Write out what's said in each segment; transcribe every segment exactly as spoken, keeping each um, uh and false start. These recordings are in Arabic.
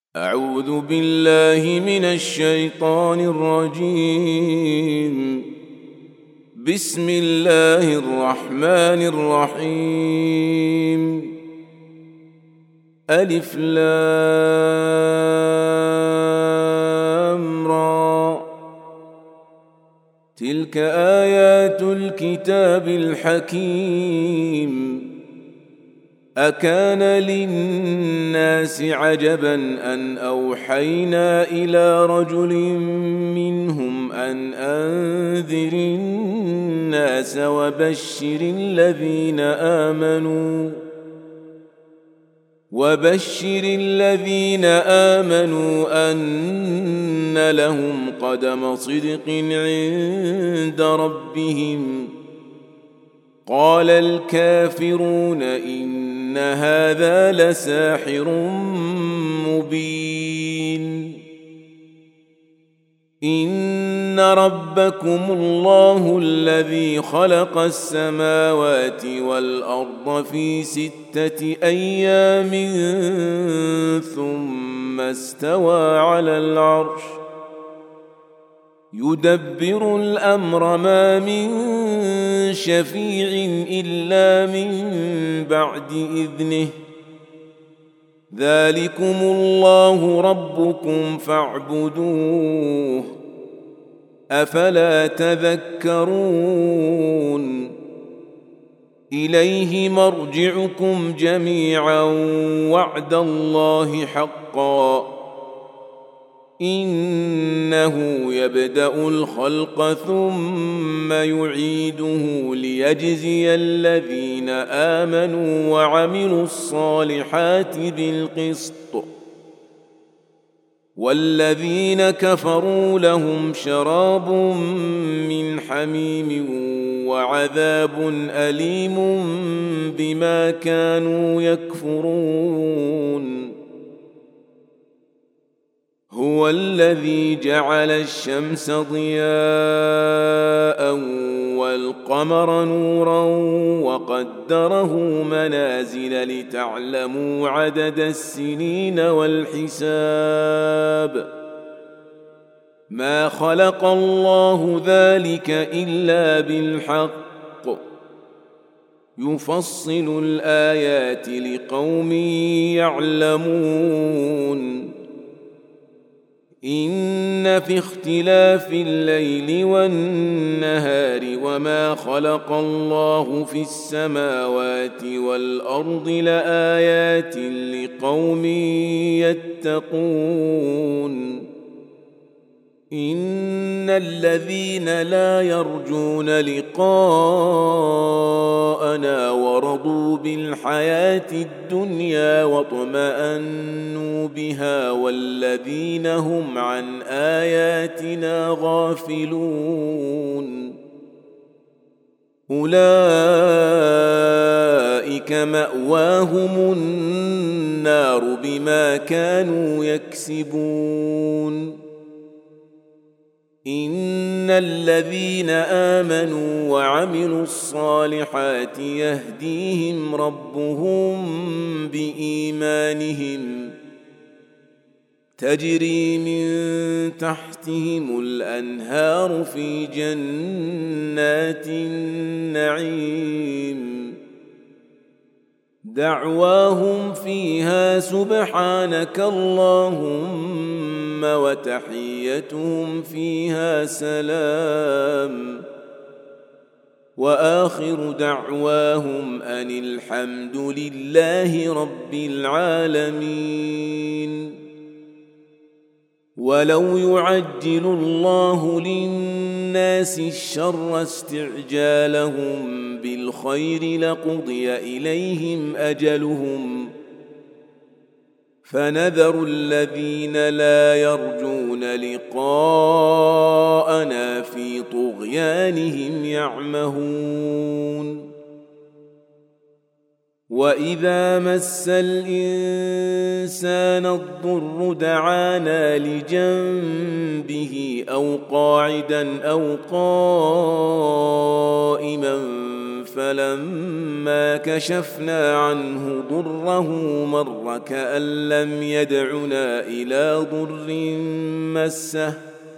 أعوذ بالله من الشيطان الرجيم. بسم الله الرحمن الرحيم. ألف لام را. تلك آيات الكتاب الحكيم. أكان للناس عجبا أن أوحينا إلى رجل منهم أن أنذر الناس وبشر الذين آمنوا وبشر الذين آمنوا أن لهم قدم صدق عند ربهم. قال الكافرون إن هذا لساحر مبين. إن ربكم الله الذي خلق السماوات والأرض في ستة أيام ثم استوى على العرش يدبر الأمر ما من شفيع إلا من بعد إذنه. ذلكم الله ربكم فاعبدوه أفلا تذكرون. إليه مرجعكم جميعا وعد الله حقا. إنه يبدأ الخلق ثم يعيده ليجزي الذين آمنوا وعملوا الصالحات بالقسط. والذين كفروا لهم شراب من حميم وعذاب أليم بما كانوا يكفرون. هو الذي جعل الشمس ضياء والقمر نورا وقدره منازل لتعلموا عدد السنين والحساب. ما خلق الله ذلك إلا بالحق. يفصل الآيات لقوم يعلمون. إن في اختلاف الليل والنهار وما خلق الله في السماوات والأرض لآيات لقوم يتقون. إن الذين لا يرجون لقاءنا ورضوا بالحياة الدنيا واطمأنوا بها والذين هم عن آياتنا غافلون أولئك مأواهم النار بما كانوا يكسبون. إن الذين آمنوا وعملوا الصالحات يهديهم ربهم بإيمانهم تجري من تحتهم الأنهار في جنات النعيم. دعواهم فيها سبحانك اللهم وتحيتهم فيها سلام. وآخر دعواهم أن الحمد لله رب العالمين. ولو يعجل الله للناس الشر استعجالهم بالخير لقضي إليهم أجلهم فنذر الذين لا يرجون لقاءنا في طغيانهم يعمهون. وإذا مس الإنسان الضر دعانا لجنبه أو قاعدا أو قائما فلما كشفنا عنه ضره مر كأن لم يدعنا إلى ضر مسه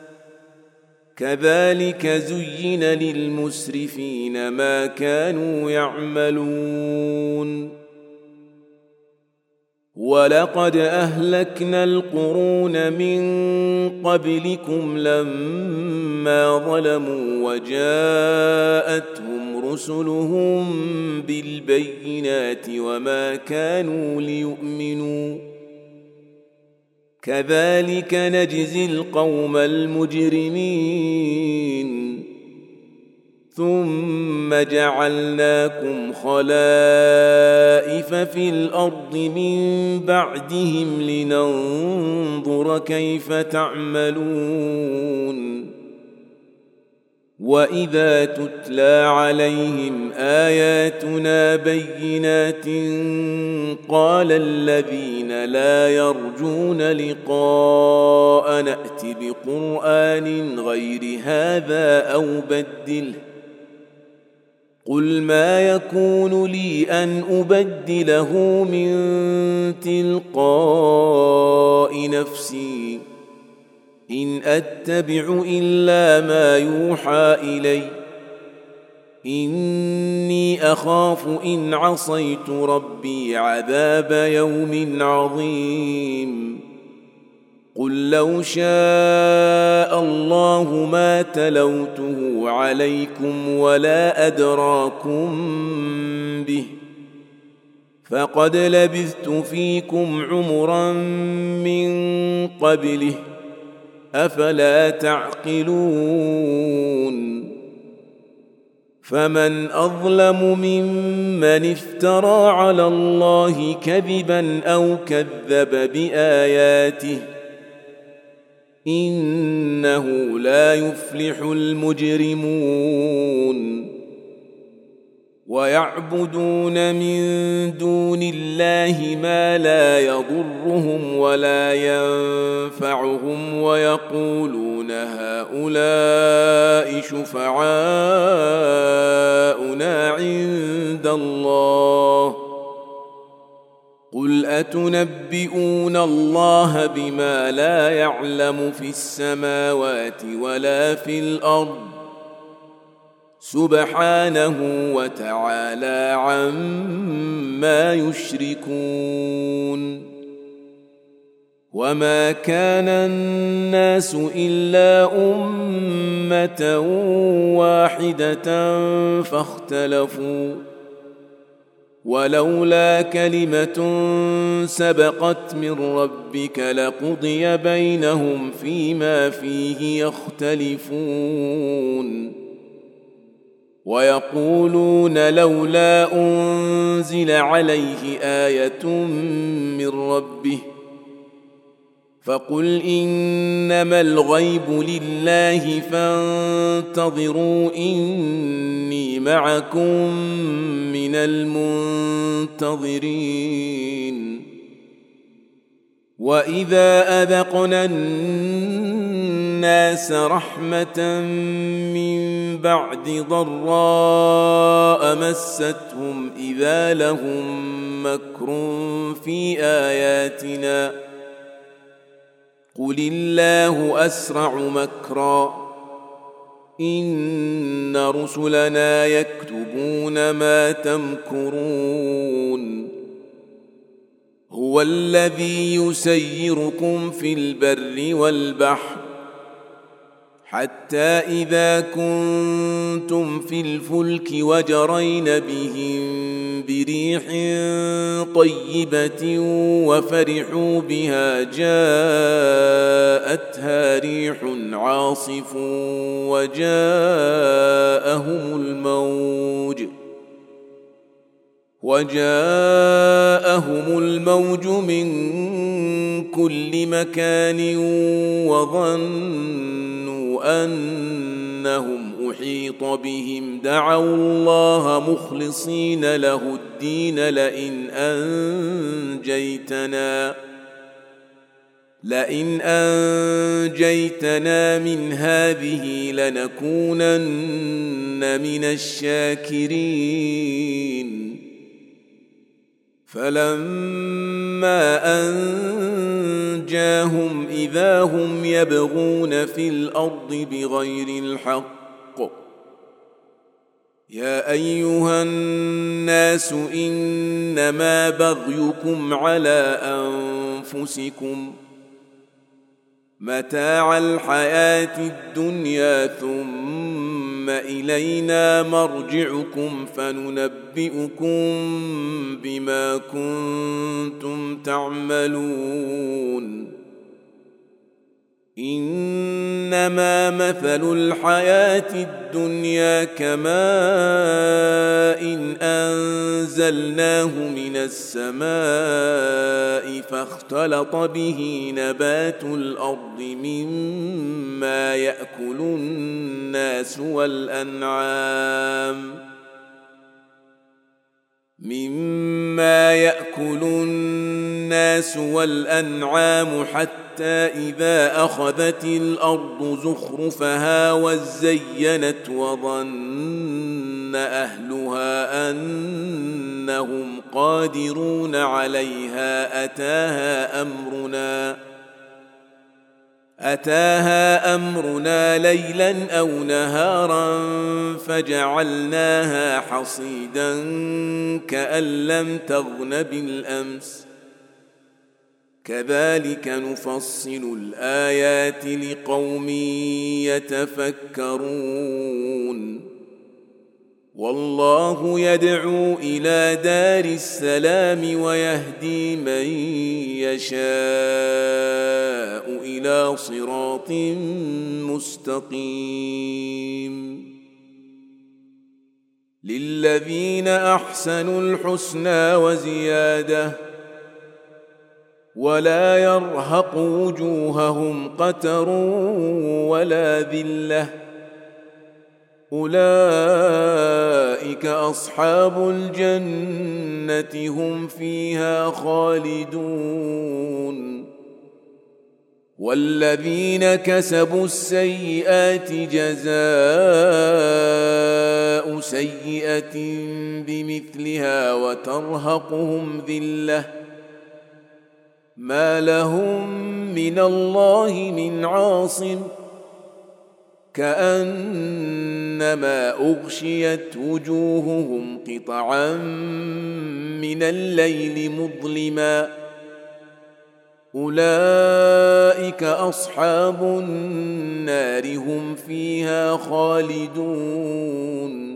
كذلك زين للمسرفين ما كانوا يعملون ولقد أهلكنا القرون من قبلكم لما ظلموا وجاءتهم رسلهم بالبينات وما كانوا ليؤمنوا كذلك نجزي القوم المجرمين ثم جعلناكم خلائف في الأرض من بعدهم لننظر كيف تعملون وإذا تتلى عليهم آياتنا بينات قال الذين لا يرجون لقاء نأت بقرآن غير هذا أو بدله قل ما يكون لي أن أبدله من تلقاء نفسي إن أتبع إلا ما يوحى إلي إني أخاف إن عصيت ربي عذاب يوم عظيم قل لو شاء الله ما تلوته عليكم ولا أدراكم به فقد لبثت فيكم عمرا من قبله أفلا تعقلون فمن أظلم ممن افترى على الله كذبا أو كذب بآياته إنه لا يفلح المجرمون ويعبدون من دون الله ما لا يضرهم ولا ينفعهم ويقولون هؤلاء شفعاؤنا عند الله قل أتنبئون الله بما لا يعلم في السماوات ولا في الأرض سبحانه وتعالى عما يشركون وما كان الناس إلا أمة واحدة فاختلفوا ولولا كلمة سبقت من ربك لقضي بينهم فيما فيه يختلفون ويقولون لولا أنزل عليه آية من ربه فقل إنما الغيب لله فانتظروا إني معكم من المنتظرين وإذا أذقنا الناس رحمة من بعد ضراء مستهم إذا لهم مكر في آياتنا قل الله أسرع مكرا إن رسلنا يكتبون ما تمكرون هو الذي يسيركم في البر والبحر حتى إذا كنتم في الفلك وجرين بهم بريح طيبة وفرحوا بها جاءتها ريح عاصف وجاءهم الموج وجاءهم الموج من كل مكان وظنوا أنهم أحيط بهم دعوا الله مخلصين له الدين لئن أنجيتنا لئن أنجيتنا من هذه لنكونن من الشاكرين فلما أنجاهم إذا هم يبغون في الأرض بغير الحق يا أيها الناس إنما بغيكم على أنفسكم متاع الحياة الدنيا ثم إلينا مرجعكم فننبئكم بما كنتم تعملون إنما مثل الحياة الدنيا كماء إن أنزلناه من السماء فاختلط به نبات الأرض مما يأكل الناس والأنعام مما يأكل الناس والأنعام حتى إذا أخذت الأرض زخرفها وزينت وظن أهلها أنهم قادرون عليها أتاها أمرنا أتاها أمرنا ليلا أو نهارا فجعلناها حصيدا كأن لم تغن بالأمس كذلك نفصل الآيات لقوم يتفكرون والله يدعو إلى دار السلام ويهدي من يشاء إلى صراط مستقيم للذين أحسنوا الحسنى وزيادة ولا يرهق وجوههم قتر ولا ذلة أولئك أصحاب الجنة هم فيها خالدون والذين كسبوا السيئات جزاء سيئة بمثلها وترهقهم ذلة ما لهم من الله من عاصم كأنما أغشيت وجوههم قطعا من الليل مظلما أولئك أصحاب النار هم فيها خالدون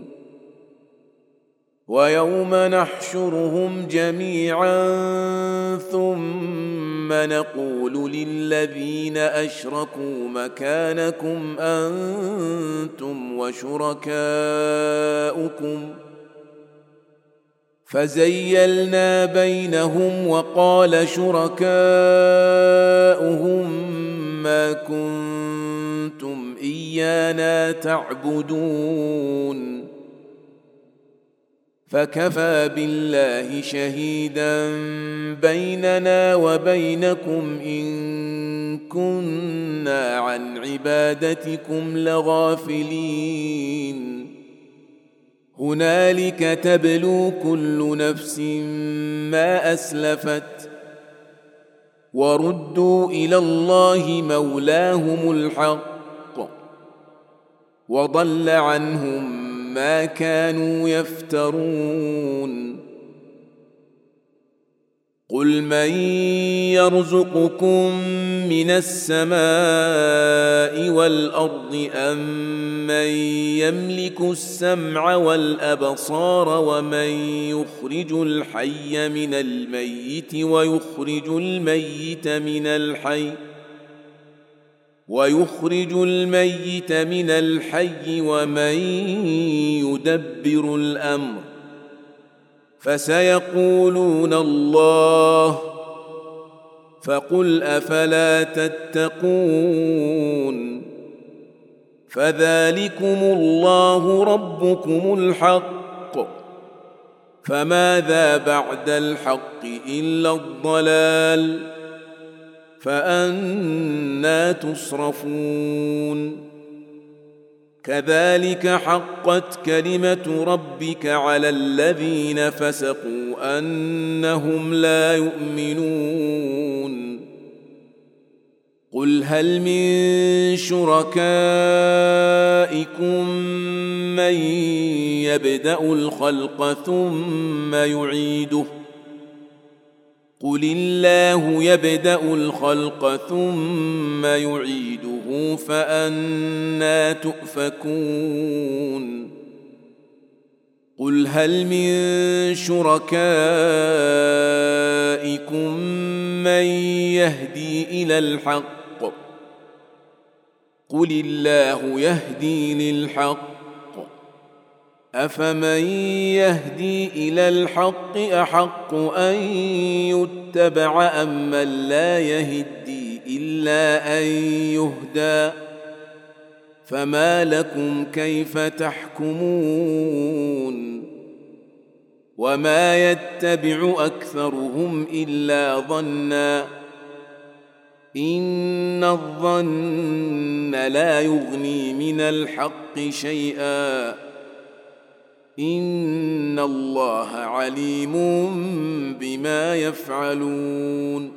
ويوم نحشرهم جميعا ثم نقول للذين أشركوا مكانكم أنتم وشركاؤكم فزيلنا بينهم وقال شركاؤهم ما كنتم إيانا تعبدون فكفى بالله شهيدا بيننا وبينكم إن كنا عن عبادتكم لغافلين هنالك تبلو كل نفس ما أسلفت وردوا إلى الله مولاهم الحق وضل عنهم ما كانوا يفترون قل من يرزقكم من السماء والأرض أم من يملك السمع والأبصار ومن يخرج الحي من الميت ويخرج الميت من الحي ويخرج الميت من الحي ومن يدبر الأمر فسيقولون الله فقل أفلا تتقون فذلكم الله ربكم الحق فماذا بعد الحق إلا الضلال فأنى تصرفون كذلك حقت كلمة ربك على الذين فسقوا أنهم لا يؤمنون قل هل من شركائكم من يبدأ الخلق ثم يعيده قل الله يبدأ الخلق ثم يعيده فأنى تؤفكون قل هل من شركائكم من يهدي إلى الحق قل الله يهدي للحق أفمن يهدي إلى الحق أحق أن يتبع أم من لا يهدي إلا أن يهدى فما لكم كيف تحكمون وما يتبع أكثرهم إلا ظنا إن الظن لا يغني من الحق شيئا إن الله عليم بما يفعلون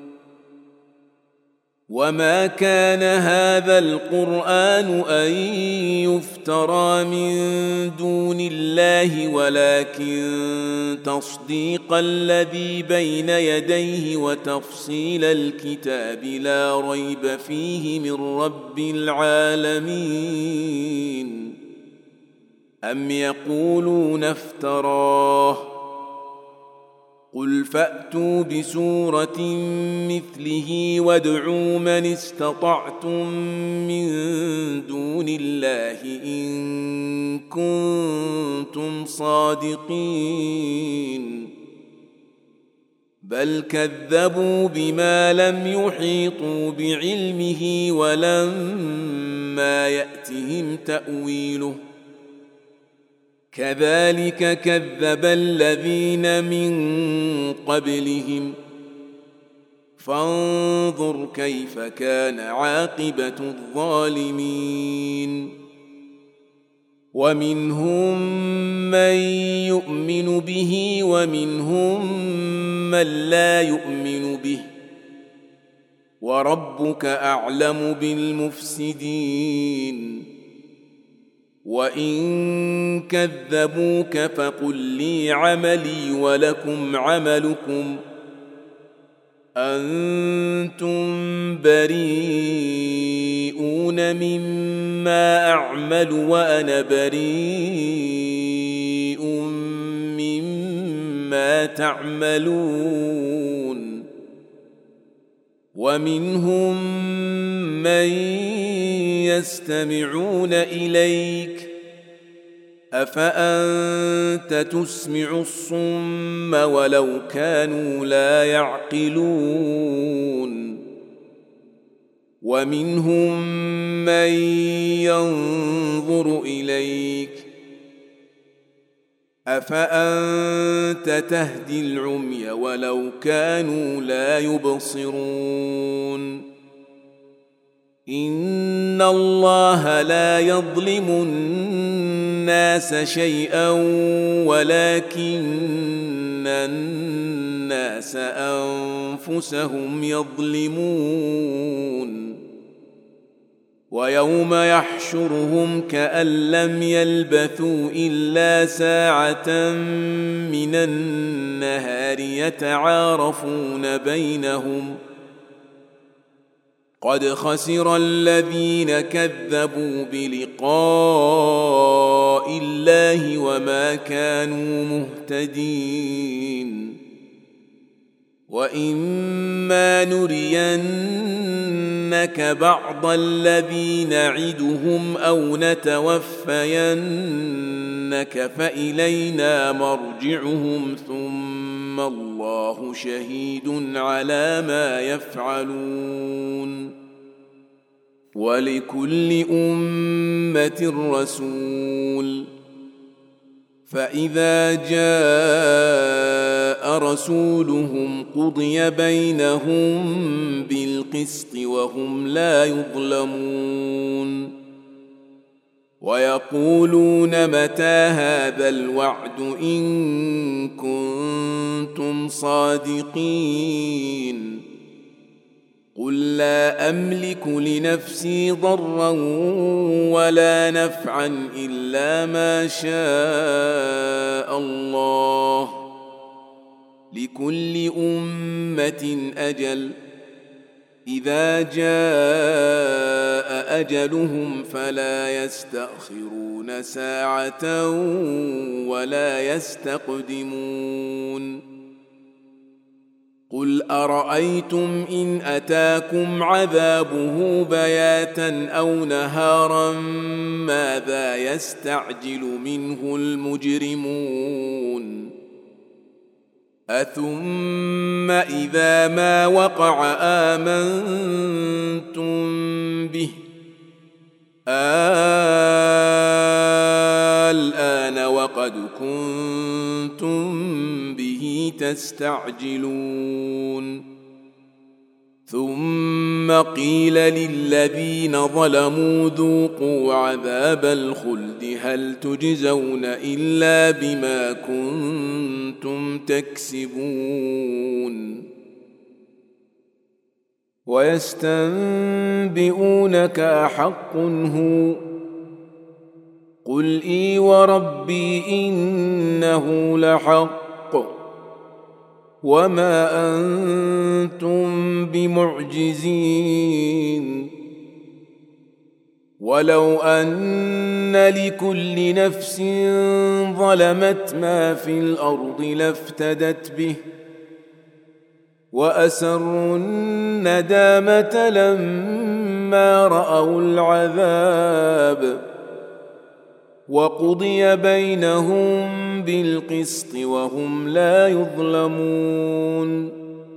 وما كان هذا القرآن أن يفترى من دون الله ولكن تصديق الذي بين يديه وتفصيل الكتاب لا ريب فيه من رب العالمين أم يقولون افتراه قل فأتوا بسورة مثله وادعوا من استطعتم من دون الله إن كنتم صادقين بل كذبوا بما لم يحيطوا بعلمه ولما يأتهم تأويله كذلك كذب الذين من قبلهم فانظر كيف كان عاقبة الظالمين ومنهم من يؤمن به ومنهم من لا يؤمن به وربك أعلم بالمفسدين وإن كذبوك فقل لي عملي ولكم عملكم أنتم بريئون مما أعمل وأنا بريء مما تعملون ومنهم من يستمعون إليك أفأنت تسمع الصم ولو كانوا لا يعقلون ومنهم من ينظر إليك أفأنت تهدي العمي ولو كانوا لا يبصرون إن الله لا يظلم الناس شيئا ولكن الناس أنفسهم يظلمون ويوم يحشرهم كأن لم يلبثوا إلا ساعة من النهار يتعارفون بينهم قد خسر الذين كذبوا بلقاء الله وما كانوا مهتدين وإما نرينك بعض الذي نعدهم أو نتوفينك فإلينا مرجعهم ثم الله شهيد على ما يفعلون ولكل أمة رسول فإذا جاء رسولهم قضي بينهم بالقسط بالقسط وهم لا يظلمون ويقولون متى هذا الوعد إن كنتم صادقين قل لا أملك لنفسي ضرا ولا نفعا إلا ما شاء الله لكل أمة أجل إذا جاء أجلهم فلا يستأخرون ساعة ولا يستقدمون قل أرأيتم إن أتاكم عذابه بياتا أو نهارا ماذا يستعجل منه المجرمون أثم إذا ما وقع آمنتم به الآن وقد كنتم به تستعجلون ثم قيل للذين ظلموا ذوقوا عذاب الخلد هل تجزون إلا بما كنتم تكسبون ويستنبئونك أحق هو قل إي وربي إنه لحق وما أنتم بمعجزين ولو أن لكل نفس ظلمت ما في الأرض لافتدت به وأسروا الندامة لما رأوا العذاب وقضي بينهم بالقسط وهم لا يظلمون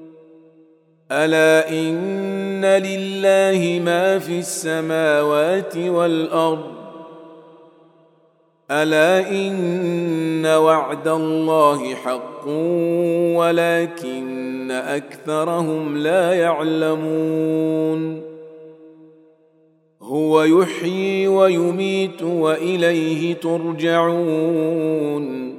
ألا إن لله ما في السماوات والأرض ألا إن وعد الله حق ولكن أكثرهم لا يعلمون هو يحيي ويميت وإليه ترجعون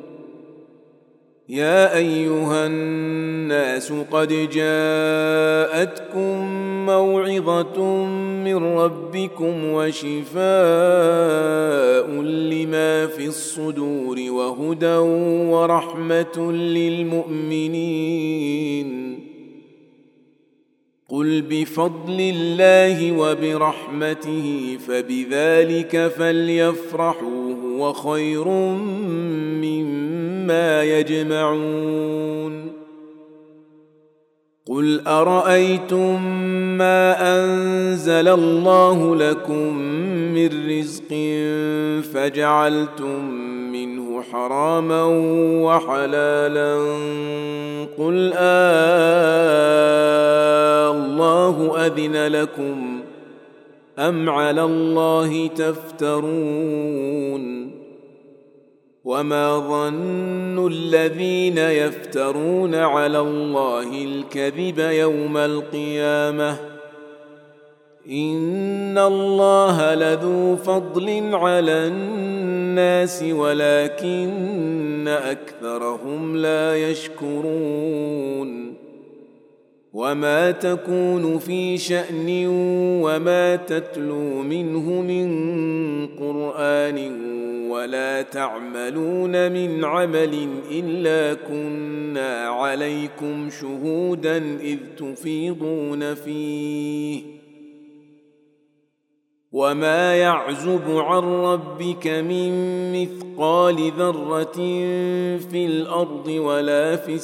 يا أيها الناس قد جاءتكم موعظة من ربكم وشفاء لما في الصدور وهدى ورحمة للمؤمنين قل بفضل الله وبرحمته فبذلك فليفرحوا هو خير مما يجمعون قل أرأيتم ما أنزل الله لكم من رزق فجعلتم منه حراما وحلالا قل آه الله أذن لكم أم على الله تفترون وما ظن الذين يفترون على الله الكذب يوم القيامة إن الله لذو فضل على الناس ولكن أكثرهم لا يشكرون وما تكون في شأن وما تتلو منه من قرآن ولا تعملون من عمل إلا كنا عليكم شهودا إذ تفيضون فيه وما يعزب عن ربك من مثقال ذرة في الأرض ولا في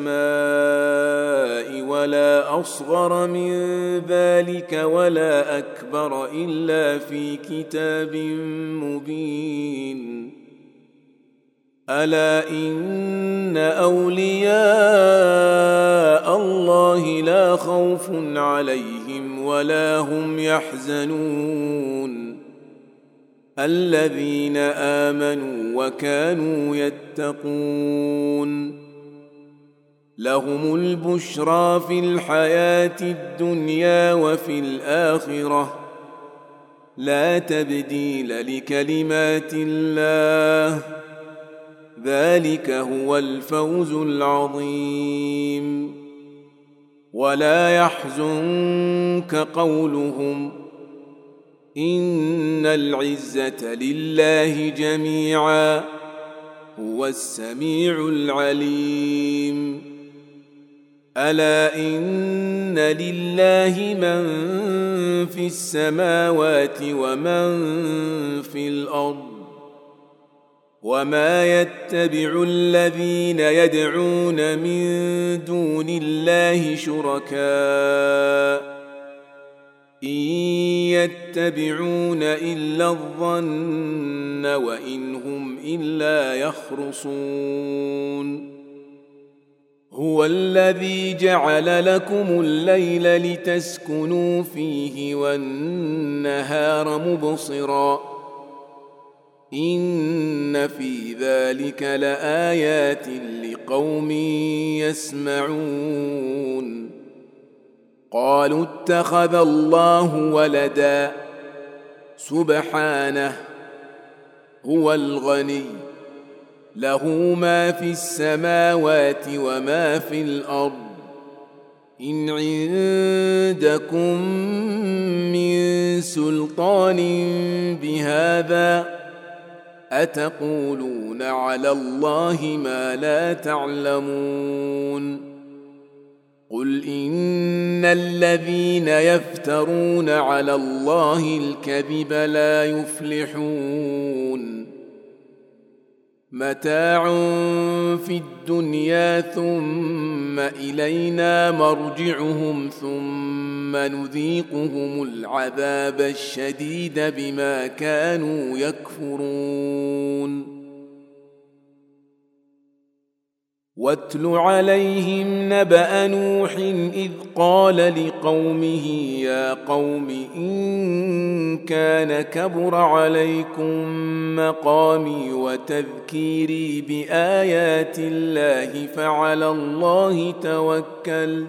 السماء ولا أصغر من ذلك ولا أكبر إلا في كتاب مبين ألا إن أولياء الله لا خوف عليهم ولا هم يحزنون الذين آمنوا وكانوا يتقون لهم البشرى في الحياة الدنيا وفي الآخرة لا تبديل لكلمات الله ذلك هو الفوز العظيم. ولا يحزنك قولهم إن العزة لله جميعا هو السميع العليم. ألا إن لله من في السماوات ومن في الأرض وما يتبع الذين يدعون من دون الله شركاء إن يتبعون إلا الظن وإن هم إلا يخرصون. هو الذي جعل لكم الليل لتسكنوا فيه والنهار مبصرا إن في ذلك لآيات لقوم يسمعون. قالوا اتخذ الله ولدا سبحانه هو الغني له ما في السماوات وما في الأرض إن عندكم من سلطان بهذا أتقولون على الله ما لا تعلمون. قل إن الذين يفترون على الله الكذب لا يفلحون. متاع في الدنيا ثم إلينا مرجعهم ثم نذيقهم العذاب الشديد بما كانوا يكفرون. واتل عليهم نبأ نوح إذ قال لقومه يا قوم إن كان كبر عليكم مقامي وتذكيري بآيات الله فعلى الله توكلت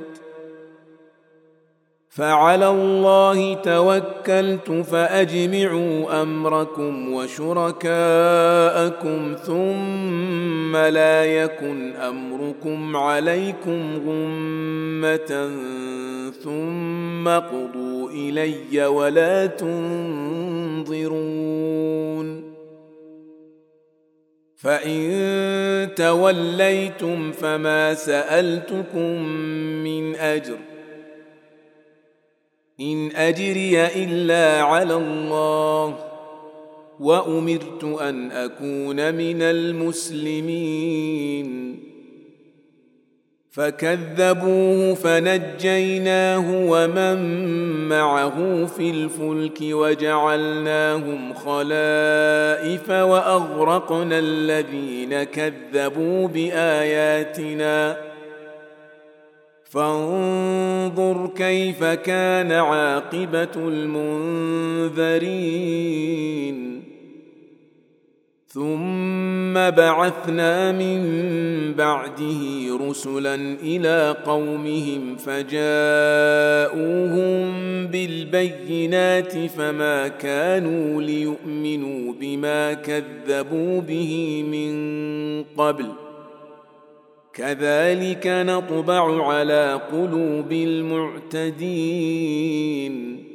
فعلى الله توكلت فأجمعوا أمركم وشركاءكم ثم لا يكن أمركم عليكم غمة ثم قضوا إلي ولا تنظرون. فإن توليتم فما سألتكم من أجر إن أجري إلا على الله وأمرت أن أكون من المسلمين. فكذبوه فنجيناه ومن معه في الفلك وجعلناهم خلائف وأغرقنا الذين كذبوا بآياتنا فانظر كيف كان عاقبة المنذرين. ثم بعثنا من بعده رسلا إلى قومهم فجاءوهم بالبينات فما كانوا ليؤمنوا بما كذبوا به من قبل كذلك نطبع على قلوب المعتدين.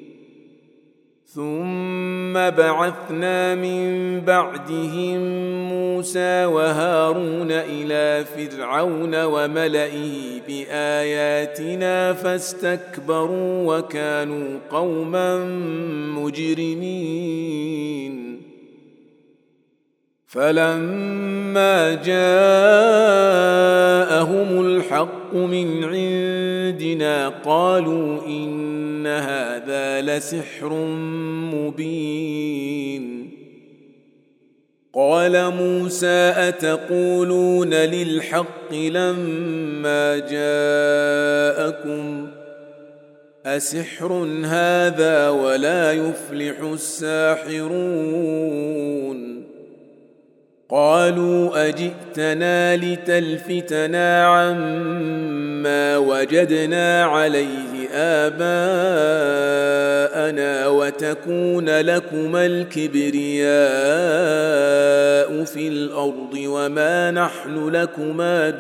ثم بعثنا من بعدهم موسى وهارون إلى فرعون وملئه بآياتنا فاستكبروا وكانوا قوما مجرمين. فلما جاءهم الحق من عندنا قالوا إن هذا لسحر مبين. قال موسى أتقولون للحق لما جاءكم أسحر هذا ولا يفلح الساحرون. قالوا أجئتنا لتلفتنا عما وجدنا عليه آباءنا وتكون لكما الكبرياء في الأرض وما نحن لكما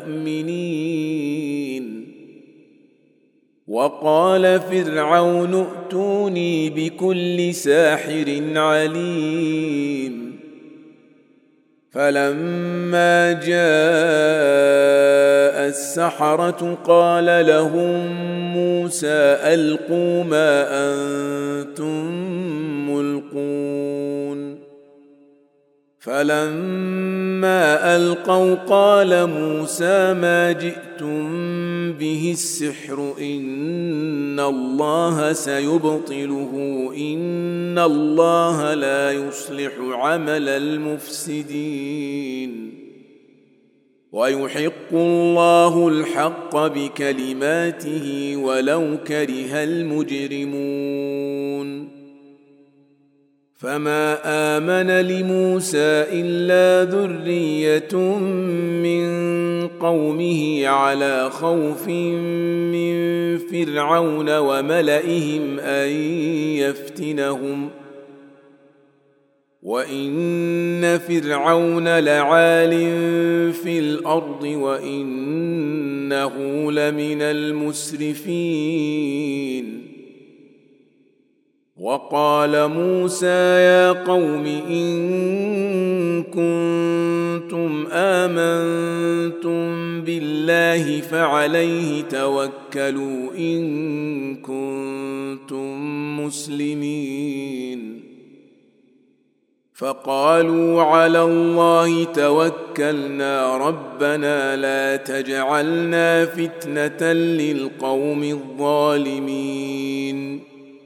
بمؤمنين. وقال فرعون ائتوني بكل ساحر عليم. فلما جاء السحرة قال لهم موسى ألقوا ما أنتم ملقون. فلما ألقوا قال موسى ما جئتم به السحر إن الله سيبطله إن الله لا يصلح عمل المفسدين ويحق الله الحق بكلماته ولو كره المجرمون. فما آمن لموسى إلا ذرية من قومه على خوف من فرعون وملئهم أن يفتنهم وإن فرعون لعال في الأرض وإنه لمن المسرفين. وقال موسى يا قوم إن كنتم آمنتم بالله فعليه توكلوا إن كنتم مسلمين. فقالوا على الله توكلنا ربنا لا تجعلنا فتنة للقوم الظالمين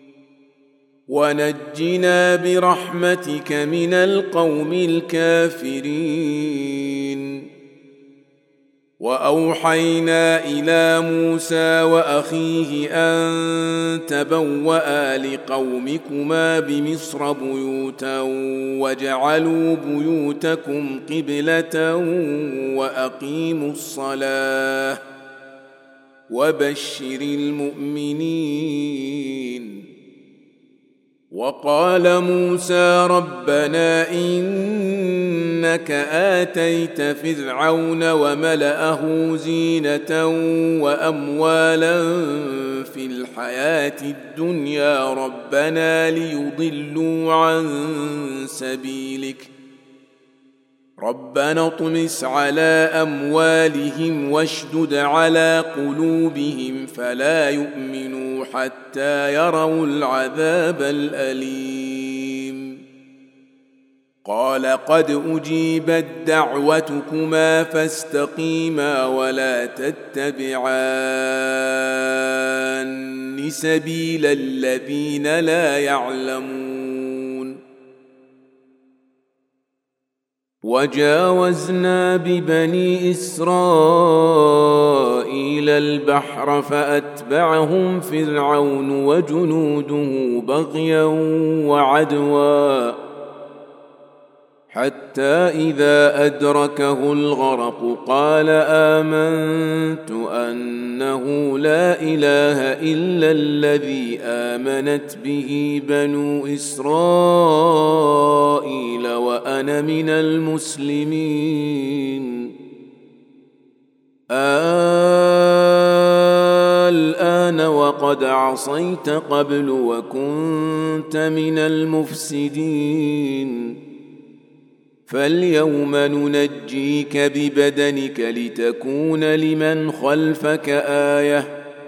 ونجنا برحمتك من القوم الكافرين. وأوحينا إلى موسى وأخيه أن تبوأ لقومكما بمصر بيوتا واجعلوا بيوتكم قبلة وأقيموا الصلاة وبشر المؤمنين. وقال موسى ربنا إنك آتيت فرعون وملأه زينة وأموالا في الحياة الدنيا ربنا ليضلوا عن سبيلك ربنا اطمس على أموالهم واشدد على قلوبهم فلا يؤمنوا حتى يروا العذاب الأليم. قال قد أجيبت دعوتكما فاستقيما ولا تتبعان سبيل الذين لا يعلمون. وجاوزنا ببني إسرائيل البحر فأتبعهم فرعون وجنوده بغيا وعدوا حتى إذا أدركه الغرق قال آمنت أنه لا إله إلا الذي آمنت به بنو إسرائيل وأنا من المسلمين. الآن وقد عصيت قبل وكنت من المفسدين فاليوم ننجيك ببدنك لتكون لمن خلفك آية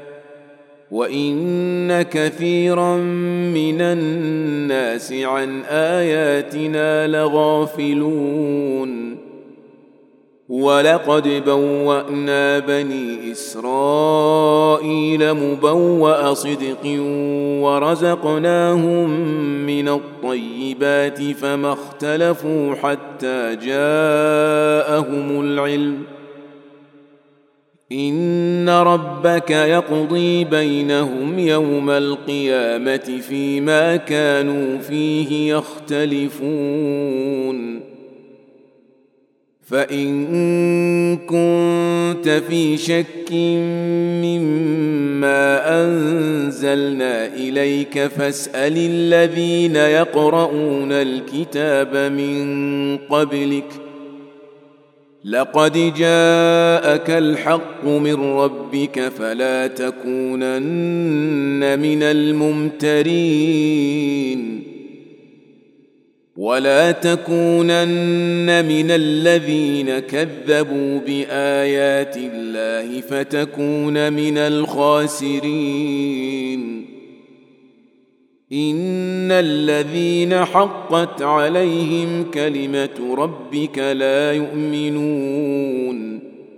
وإن كثيرا من الناس عن آياتنا لغافلون. ولقد بوأنا بني إسرائيل مبوأ صدق ورزقناهم من الطيبات فما اختلفوا حتى جاءهم العلم إن ربك يقضي بينهم يوم القيامة فيما كانوا فيه يختلفون. فإن كنت في شك مما أنزلنا إليك فاسأل الذين يقرؤون الكتاب من قبلك لقد جاءك الحق من ربك فلا تكونن من الممترين ولا تكونن من الذين كذبوا بآيات الله فتكون من الخاسرين إن الذين حقت عليهم كلمة ربك لا يؤمنون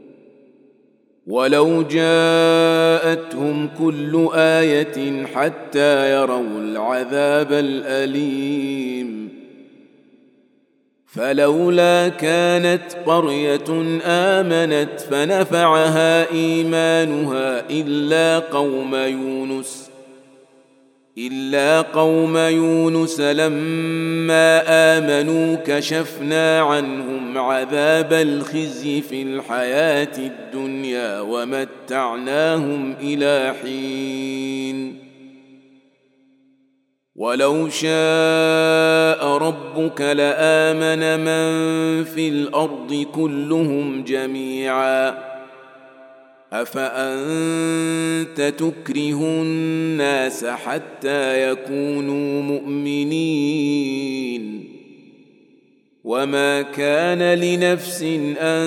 ولو جاءتهم كل آية حتى يروا العذاب الأليم فلولا كانت قرية آمنت فنفعها إيمانها إلا قوم يونس إلا قوم يونس لما آمنوا كشفنا عنهم عذاب الخزي في الحياة الدنيا ومتعناهم إلى حين ولو شاء ربك لآمن من في الأرض كلهم جميعا أفأنت تكره الناس حتى يكونوا مؤمنين وما كان لنفس أن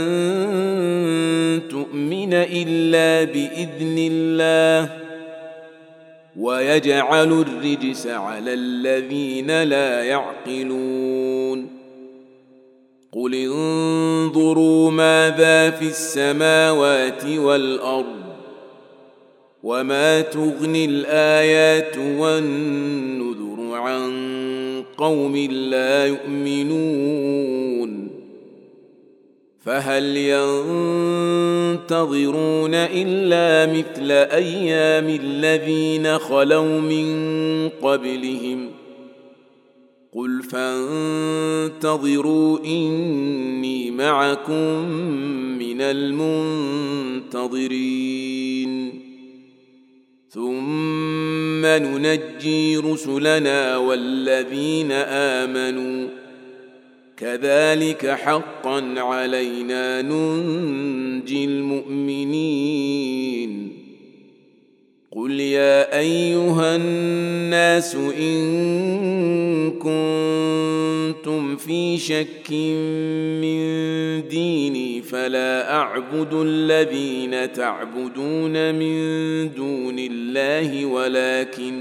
تؤمن إلا بإذن الله ويجعل الرجس على الذين لا يعقلون قل انظروا ماذا في السماوات والأرض وما تغني الآيات والنذر عن قوم لا يؤمنون فهل ينتظرون إلا مثل أيام الذين خلوا من قبلهم قل فانتظروا إني معكم من المنتظرين ثم ننجي رسلنا والذين آمنوا كذلك حقا علينا ننجي المؤمنين قل يا أيها الناس إن كنتم في شك من ديني فلا أعبد الذين تعبدون من دون الله ولكن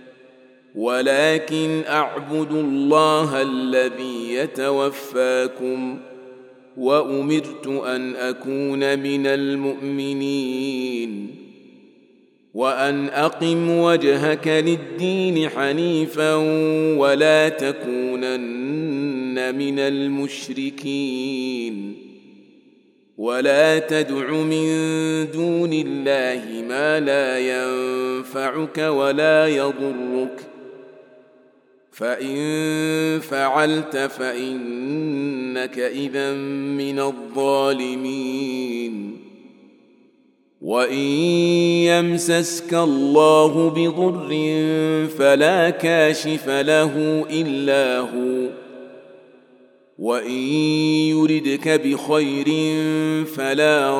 ولكن أعبد الله الذي يتوفاكم وأمرت أن أكون من المؤمنين وأن أقم وجهك للدين حنيفا ولا تكونن من المشركين ولا تدع من دون الله ما لا ينفعك ولا يضرك فإن فعلت فإنك إذا من الظالمين وإن يمسسك الله بضر فلا كاشف له إلا هو وإن يردك بخير فلا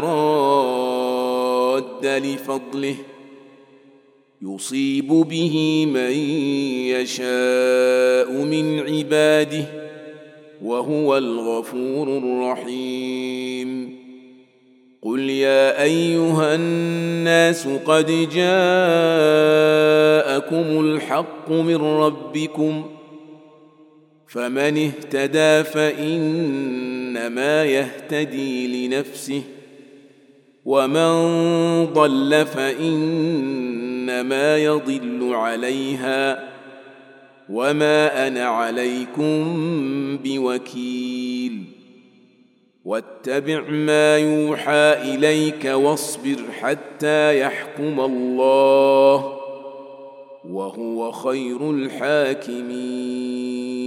راد لفضله يصيب به من يشاء من عباده وهو الغفور الرحيم قل يا أيها الناس قد جاءكم الحق من ربكم فمن اهتدى فإنما يهتدي لنفسه ومن ضل فإنما يضل عليها وما أنا عليكم بوكيل واتبع ما يوحى إليك واصبر حتى يحكم الله وهو خير الحاكمين